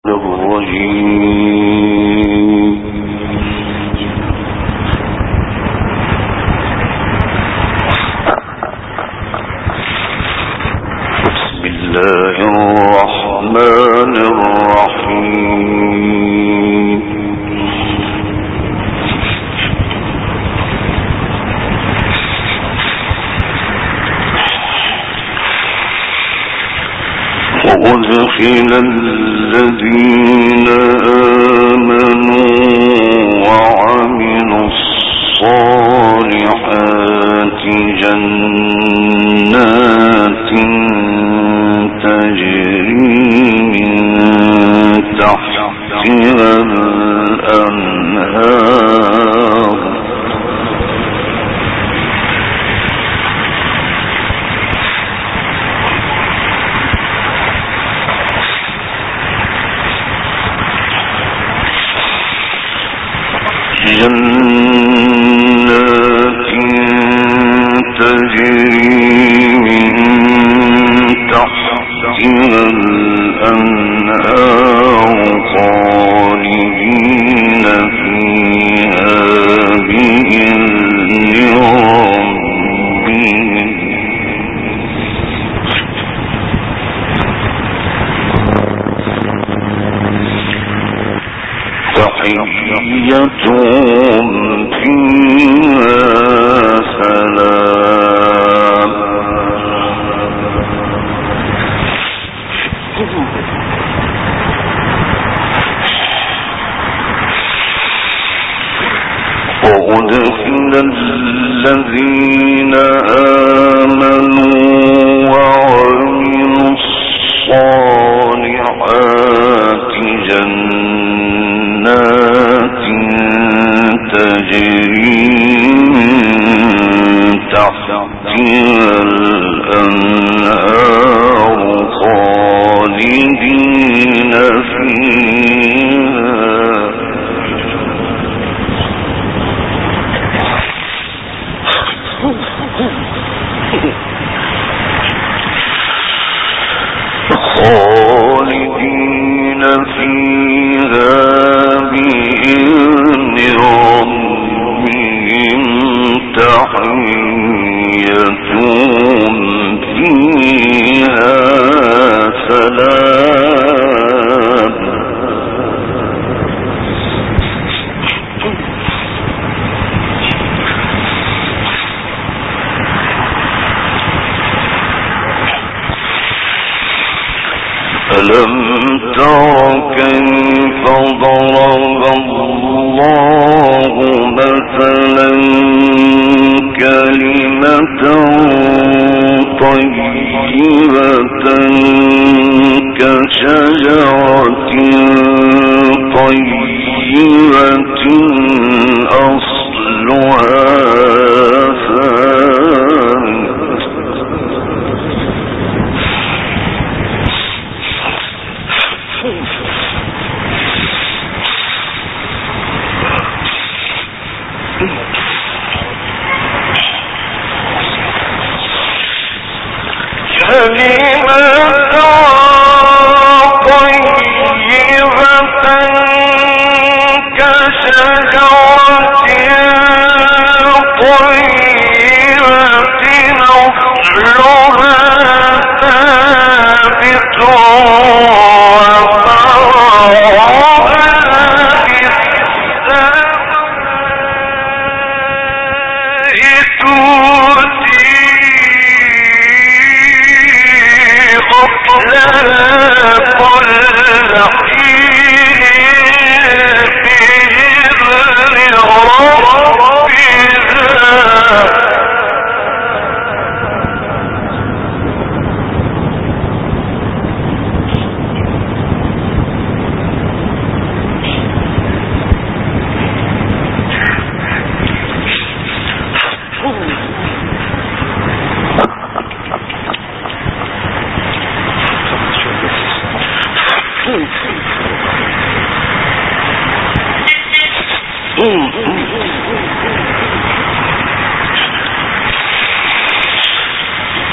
وأدخل الذين آمنوا وعملوا الصالحات جنات تجري من تحتها الأنهار جنات تجري من تحتها الأنهار خالدين فيها بإذن ربهم تحيتهم فيها سلام وأدخل الذين آمنوا وعملوا الصالحات جنات تجري من تحتها الأنهار خالدين فيها بإذن ربهم تحيتهم فيها سلام ألم تر كيف ضرب الله مثلا كلمة طيبة كشجرة طيبة أصلها ثابت كلمة طيبة كشجرة طيبة أصلها ثابت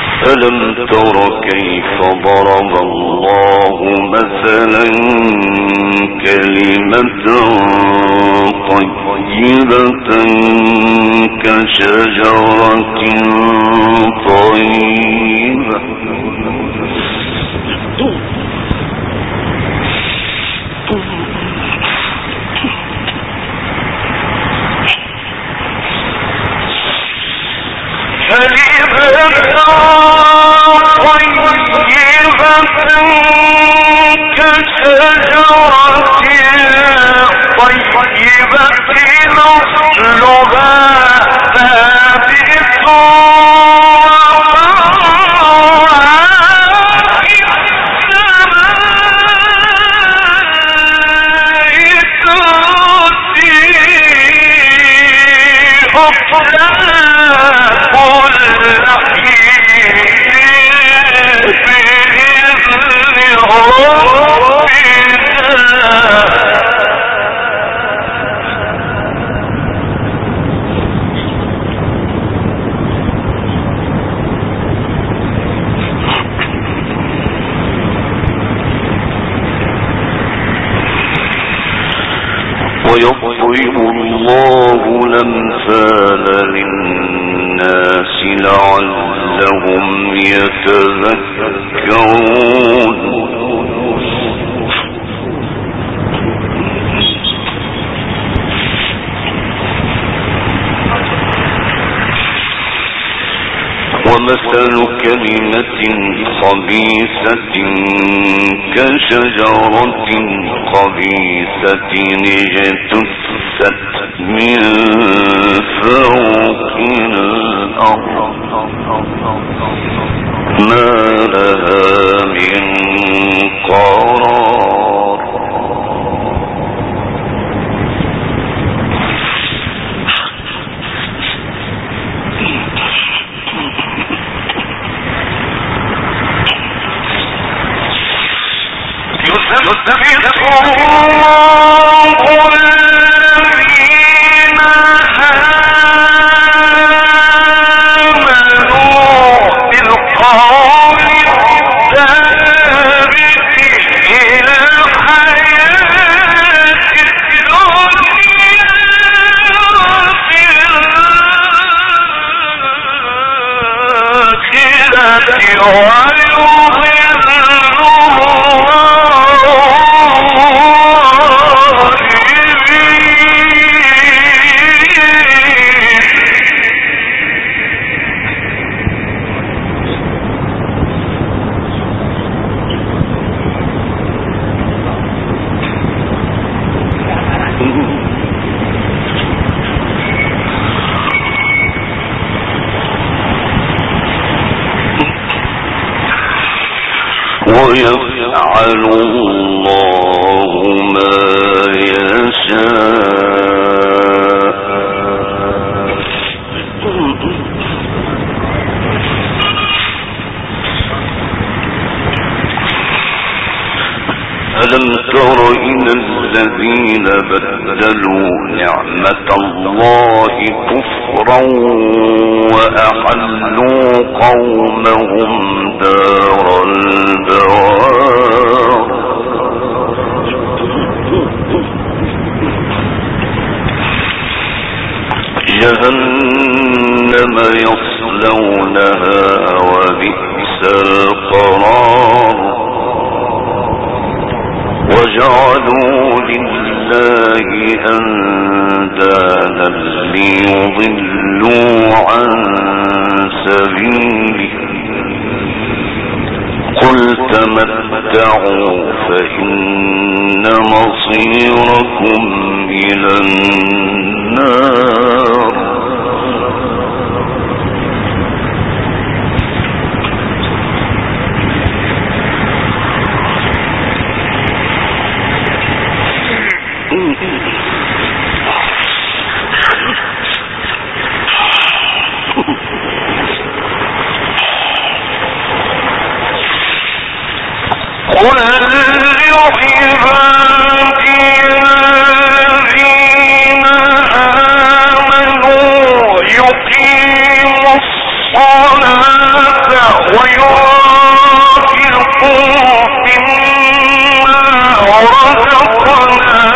ألم تر كيف ضرب الله مثلا كلمة طيبة كشجرة طيبة ويضرب الله الأمثال للناس لعلهم يتذكرون ومثل كلمة خبيثة كشجرة خبيثة اجتثت من فوق الأرض ما لها من قرار يثبت الله الذين آمنوا بالقول الثابت في الحياة الدنيا وفي الآخرة ويفعل الله ما يشاء ألم تر إلى الذين بدلوا نعمة الله كفرا وأحلوا قومهم دار البوار جهنم يصلونها وبئس القرار وجعلوا لله أندادا ليضلوا عن سبيله قل تمتعوا فإن مصيركم إلى النار قل لعبادي الذين آمنوا يقيموا الصلاة وينفقوا مما رزقناهم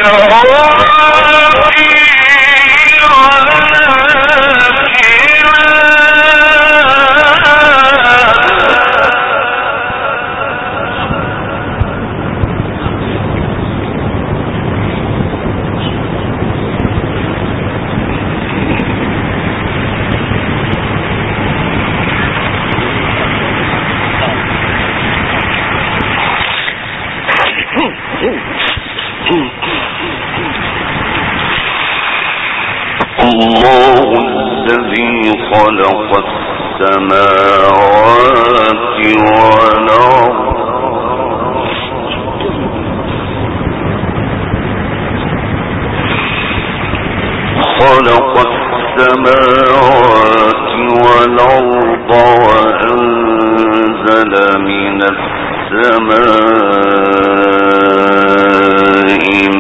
الله الذي خلق السماوات والأرض وأنزل من السماء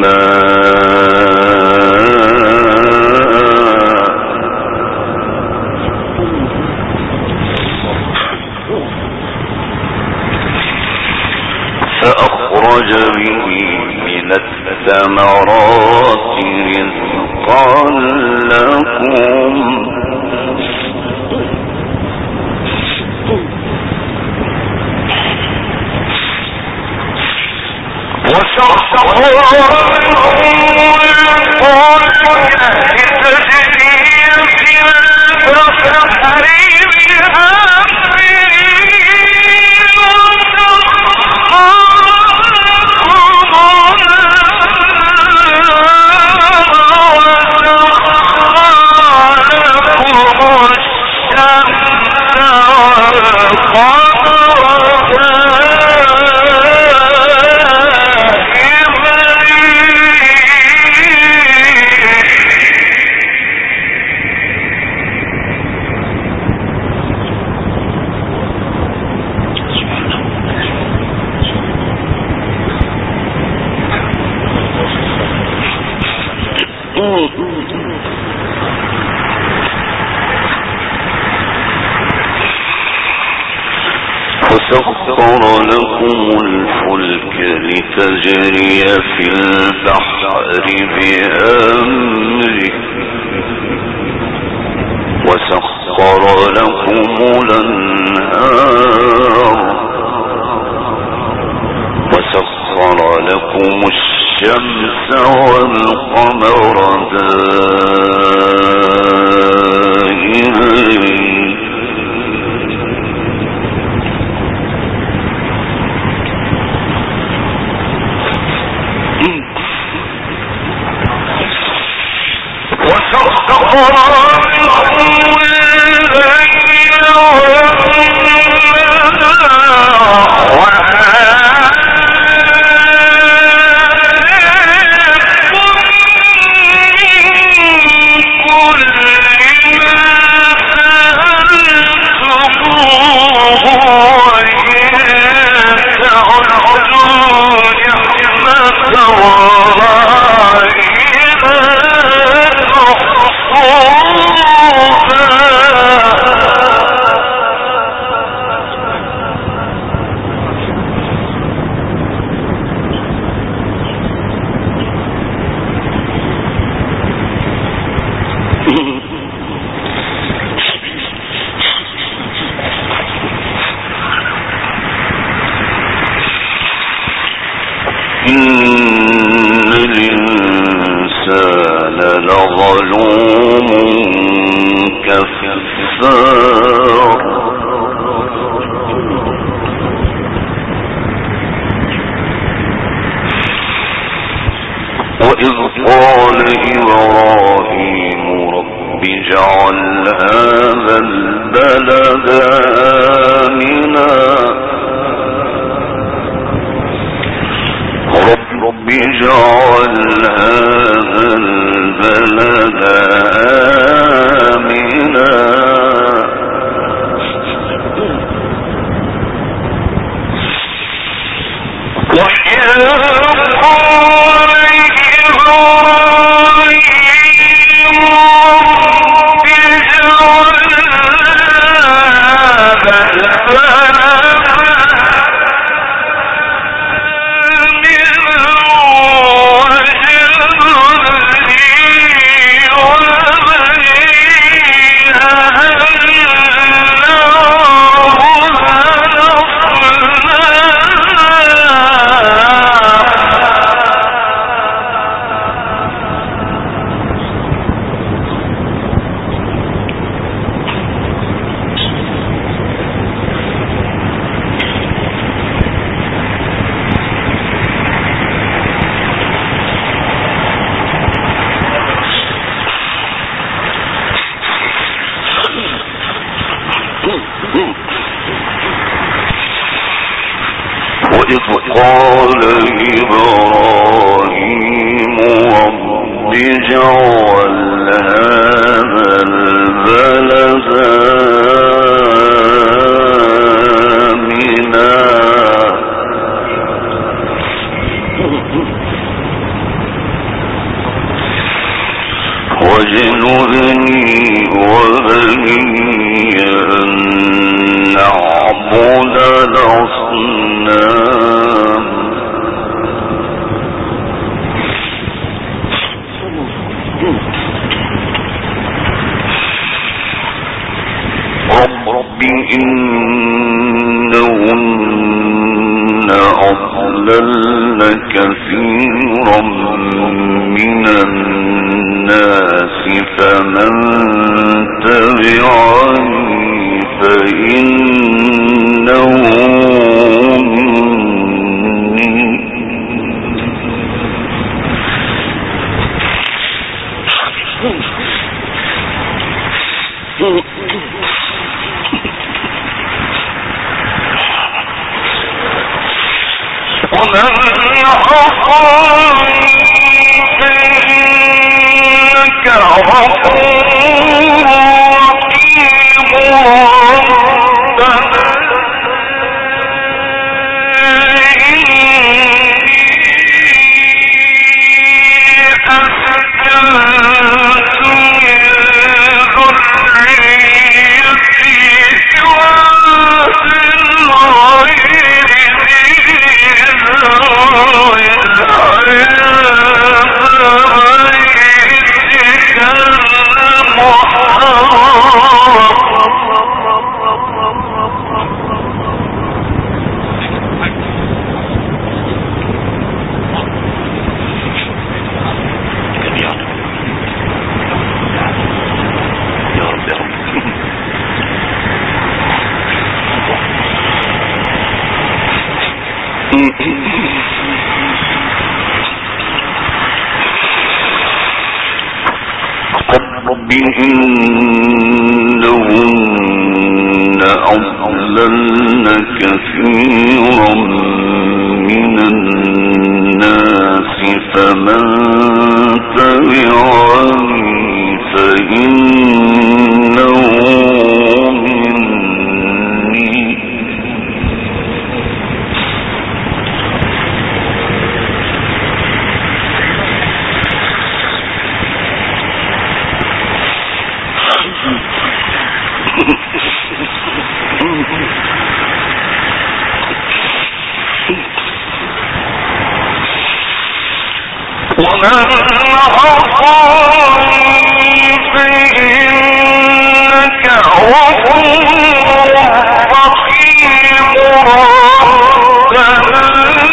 فأخرج به من الثمرات رزقا لكم وسخر لكم الفلك لتجري في البحر وسخر لكم الفلك لتجري في البحر بأمره وسخر لكم الأنهار وسخر لكم الشمس والقمر دائبين إن الإنسان لظلوم كفار وإذ قال إبراهيم رب اجعل هذا البلد آمنا رب اجعل هذا البلد آمنا وإذ قال إبراهيم رب اجعل هذا البلد قال إبراهيم رب اجعل هذا البلد آمنا واجنبني وبني أن نعبد الأصنام رب إنهن أضللن كثيرا من الناس فمن تبعني فإنه مني ومن عصاني فإنك غفور رحيم ربنا رب إنهن أضللن كثيرا من الناس فمن تبعني فإنه مني ومن عصاني فإنك غفور رحيم ربنا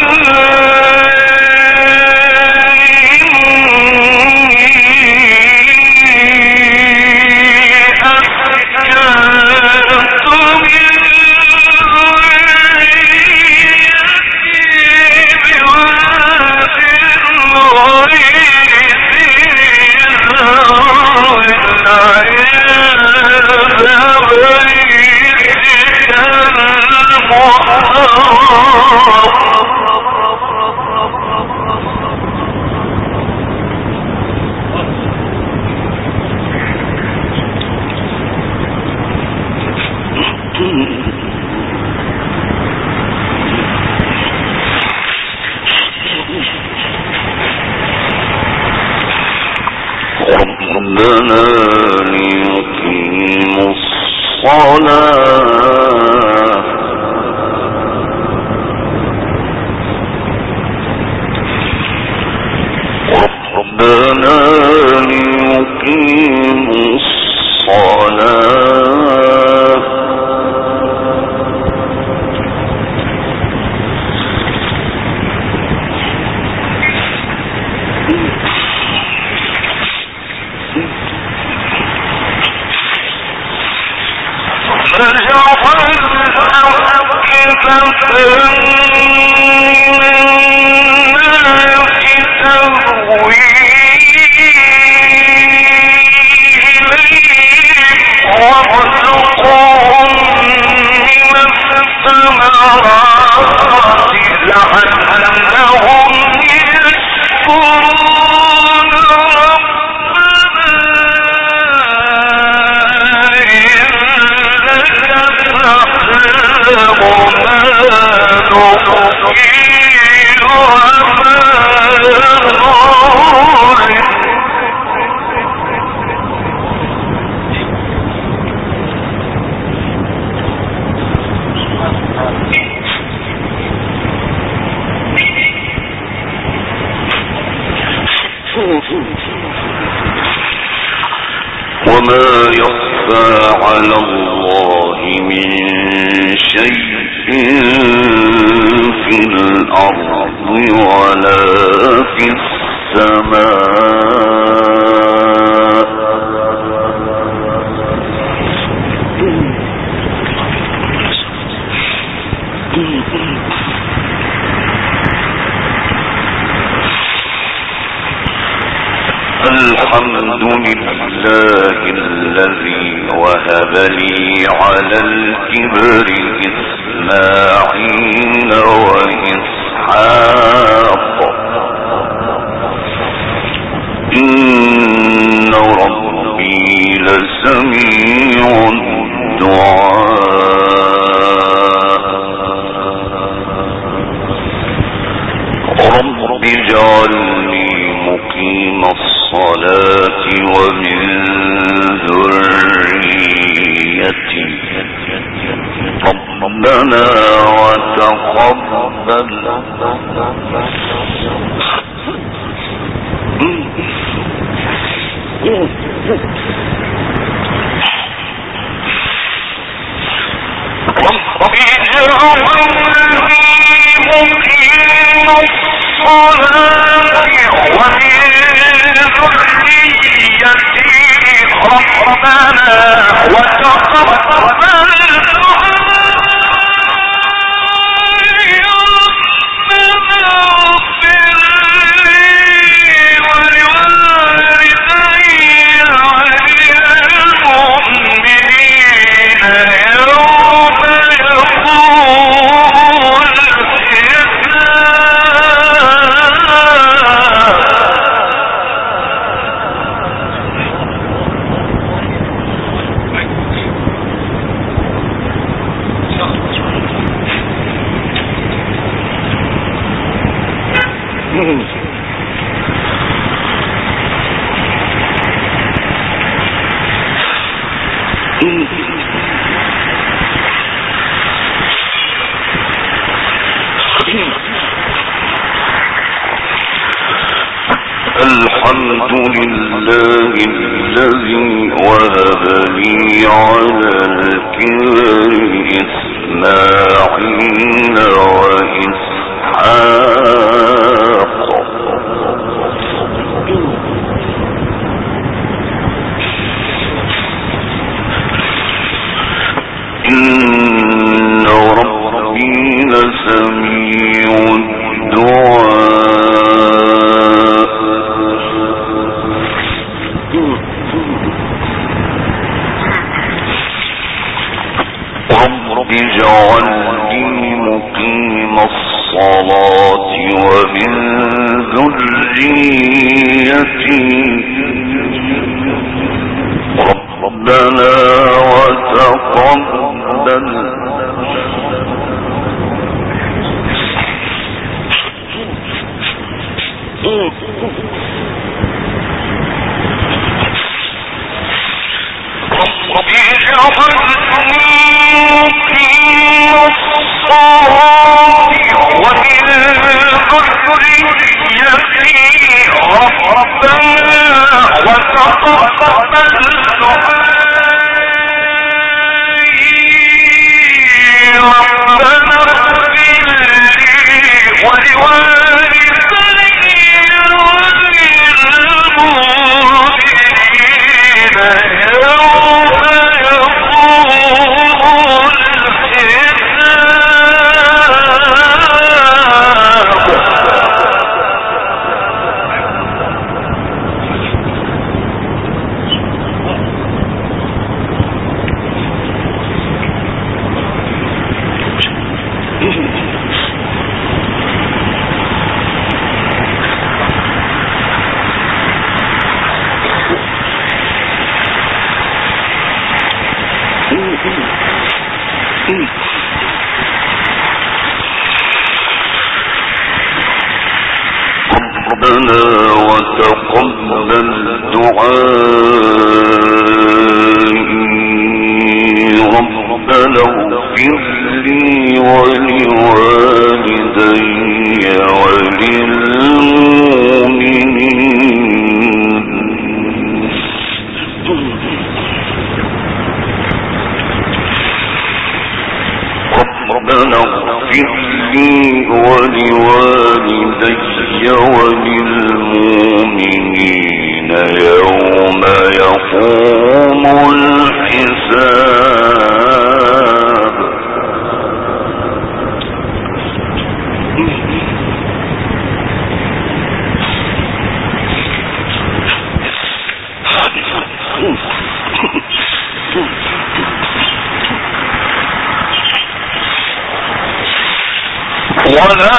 ربنا ليقيموا الصلاة ربنا ليقيموا الصلاة وارزقهم من وما يخفى على الله من شيء في الأرض ولا في السماء. الحمد لله الذي وهب لي على الكبر إسماعيل وإسحاق إن ربي لسميع الدعاء. رب اجعلني مقيم الصلاة ومن ذريتي ربنا وتقبل الحمد لله الذي وهب لي على الكبر إسماعيل وإسحاق إن ربي لسميع الدعاء. رب اجعلني مقيم الصلاة ومن ذريتي ربنا وتقبل ربنا وتقبل دعائي ربنا اغفر لي ولوالدي وللمؤمنين ربنا اغفر لي ولوالدي وللمؤمنين يوم يقوم الحساب ولا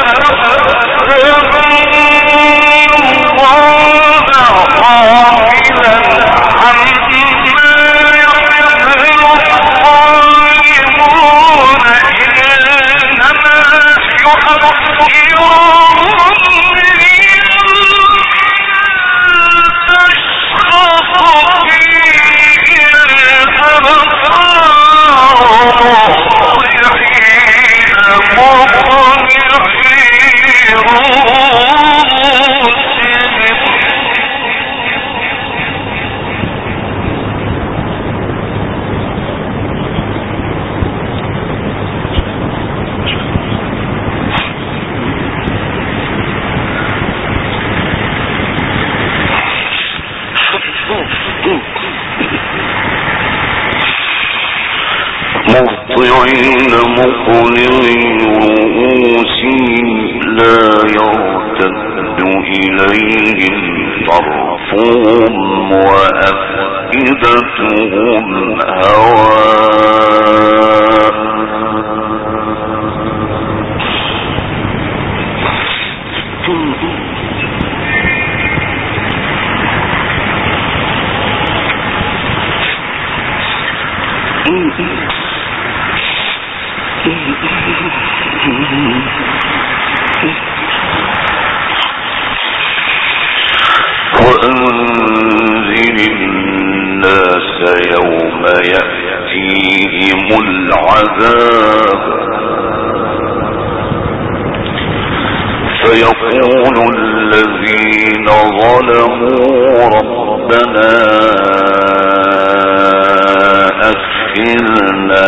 مهطعين مقنعي رؤوسهم لا يرتد إليهم طرفهم وأفئدتهم هواء وأنذر الناس يوم يأتيهم العذاب فيقول الذين ظلموا ربنا أخرنا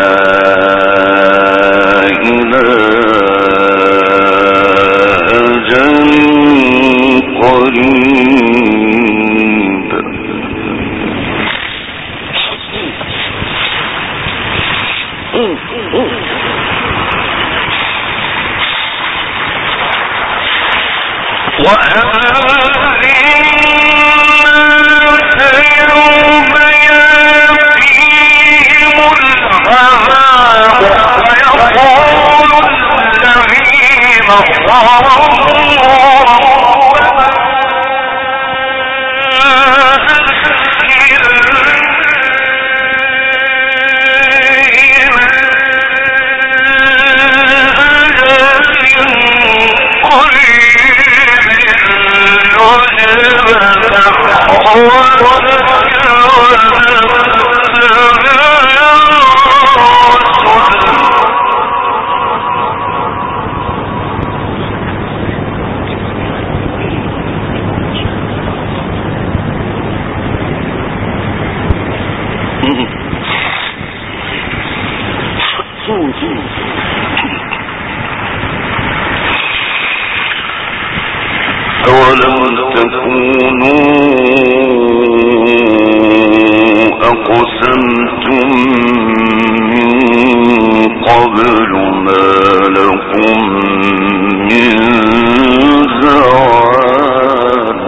إلى أجل قريب أولم تكونوا أقسمتم من قبل ما لكم من زوال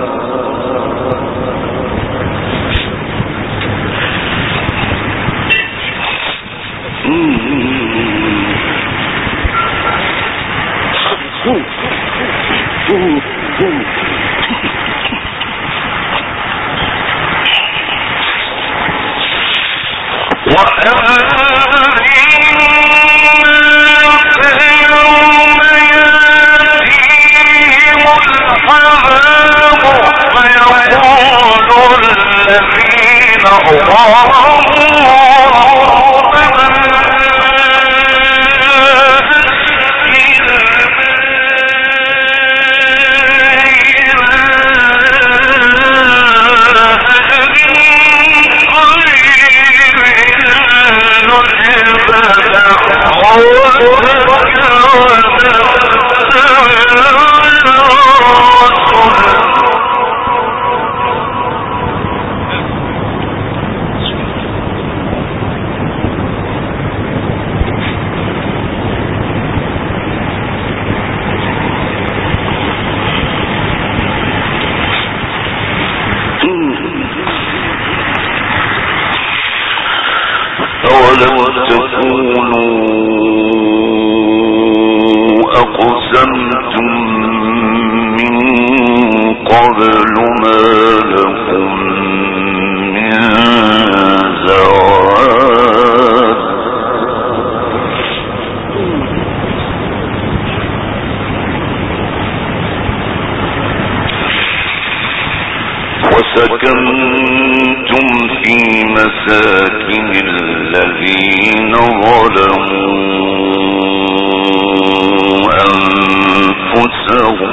وسكنتم في مساكن الذين ظلموا أنفسهم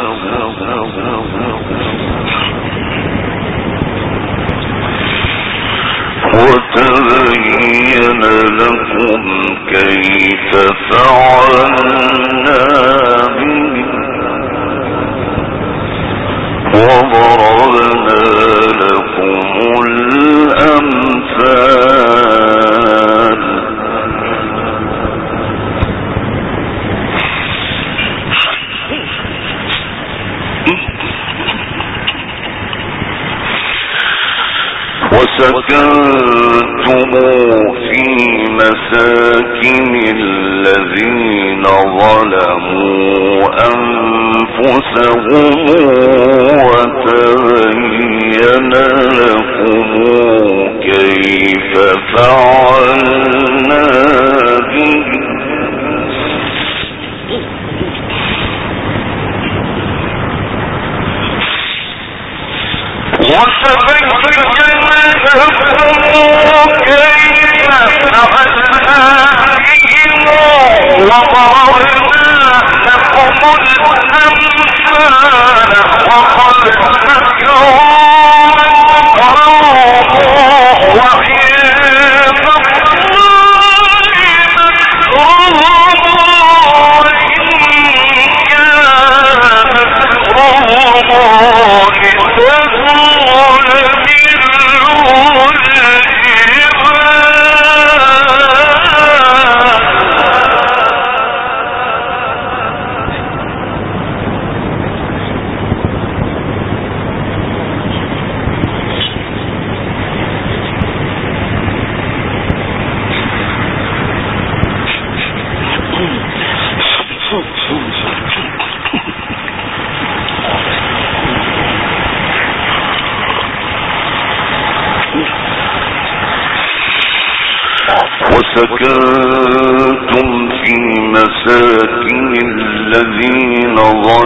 وتبين لكم كيف فعلنا بهم وضربنا لكم الأمثال وسكنتم في مساكن الذين ظلموا أنفسهم وتبين لكم كيف فعلنا بهم وسكنتم في مساكن الذين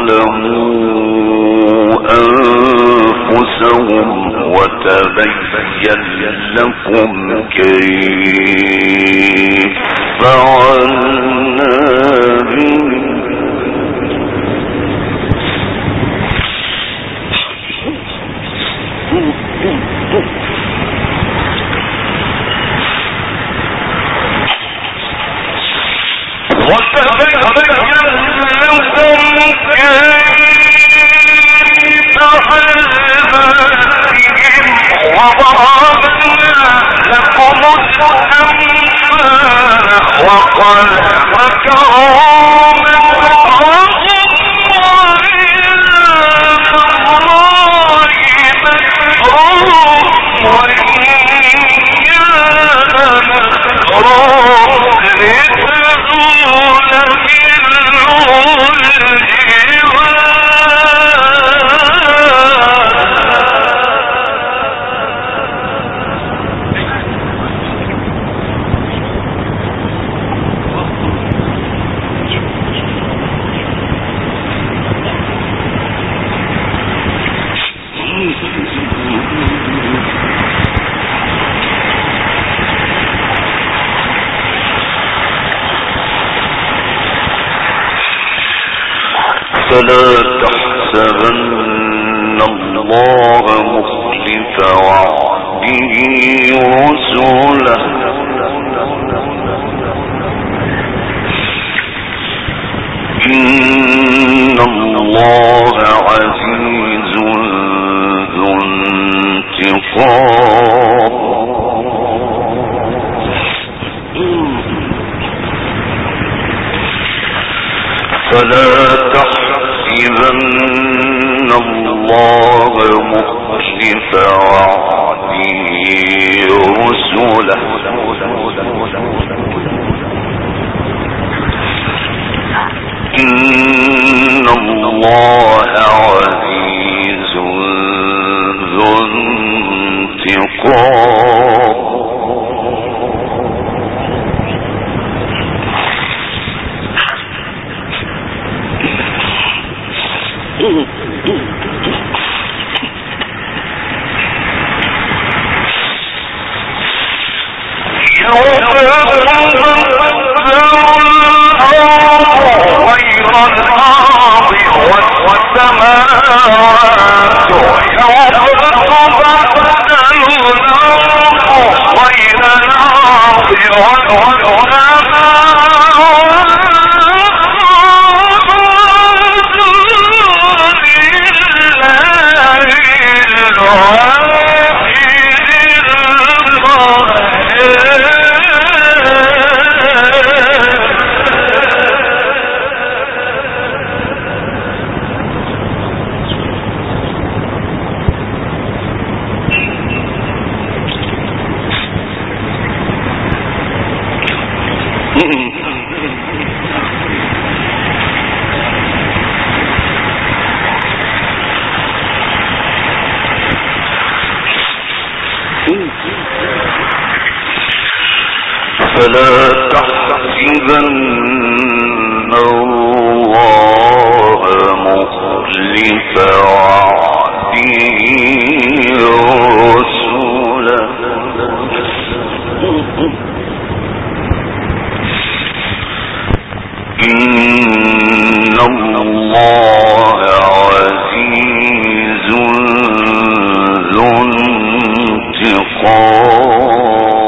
ظلموا أنفسهم وتبين لكم كيف فعلنا بهم فلا تحسبن الله مخلف وعده رسله إن الله عزيز ذو انتقام فلا تحسبن الله مخلف وعده رسله إن الله عزيز ذو انتقام فلا تحسبن الله مخلف وعده رسله إن الله عزيز ذو انتقام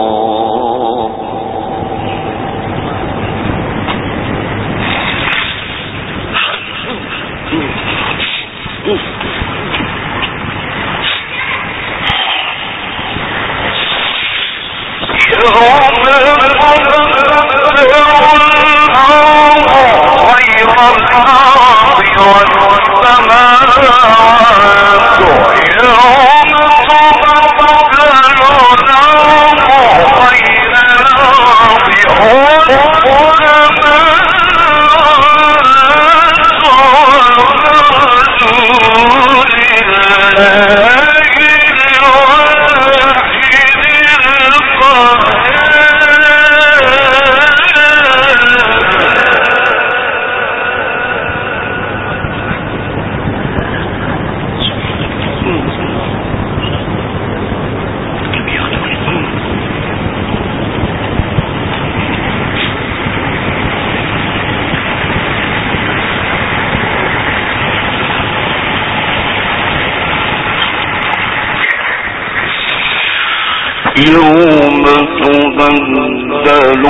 يوم تبدل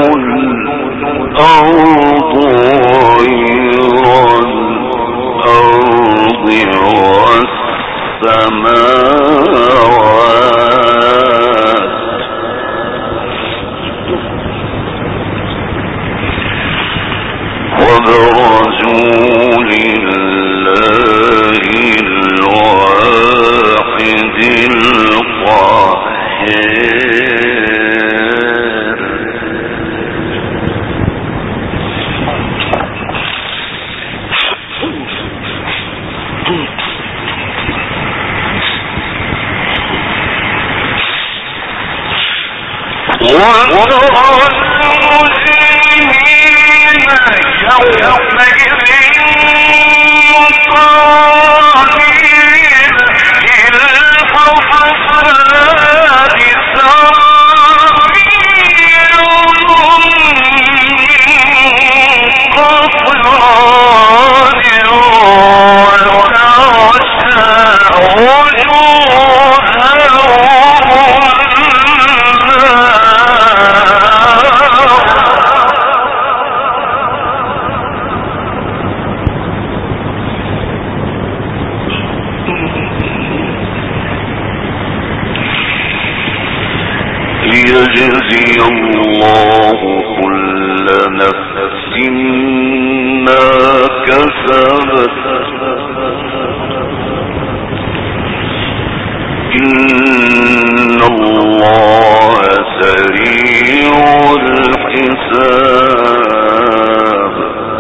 الأرض غير الأرض والسماوات وبرزوا لله الواحد القاهر Oh ليجزي الله كل نفس ما كسبت إن الله سريع الحساب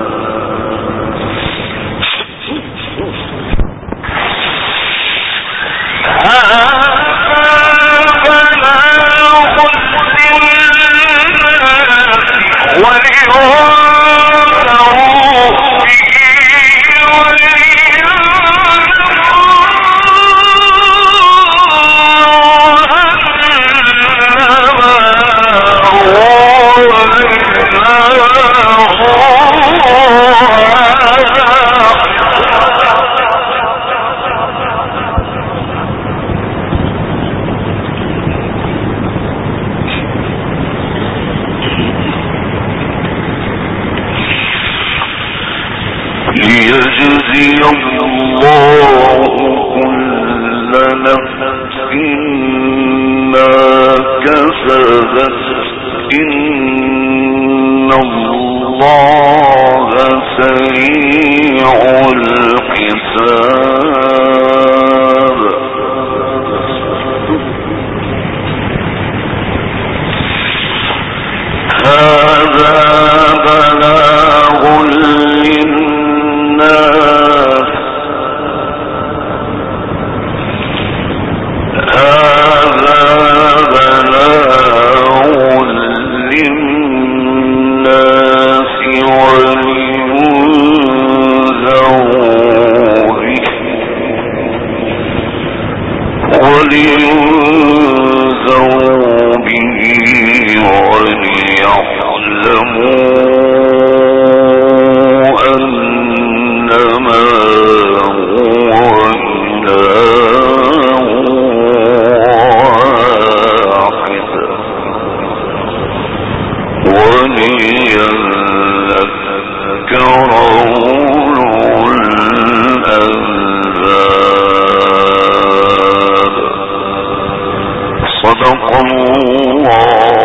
ليجزي الله كل نفس ما كسبت إن الله سريع الحساب هذا بلاغ للناس ولينذروا به وليعلموا أنما هو إله واحد وليذكر أولو الألباب صدق الله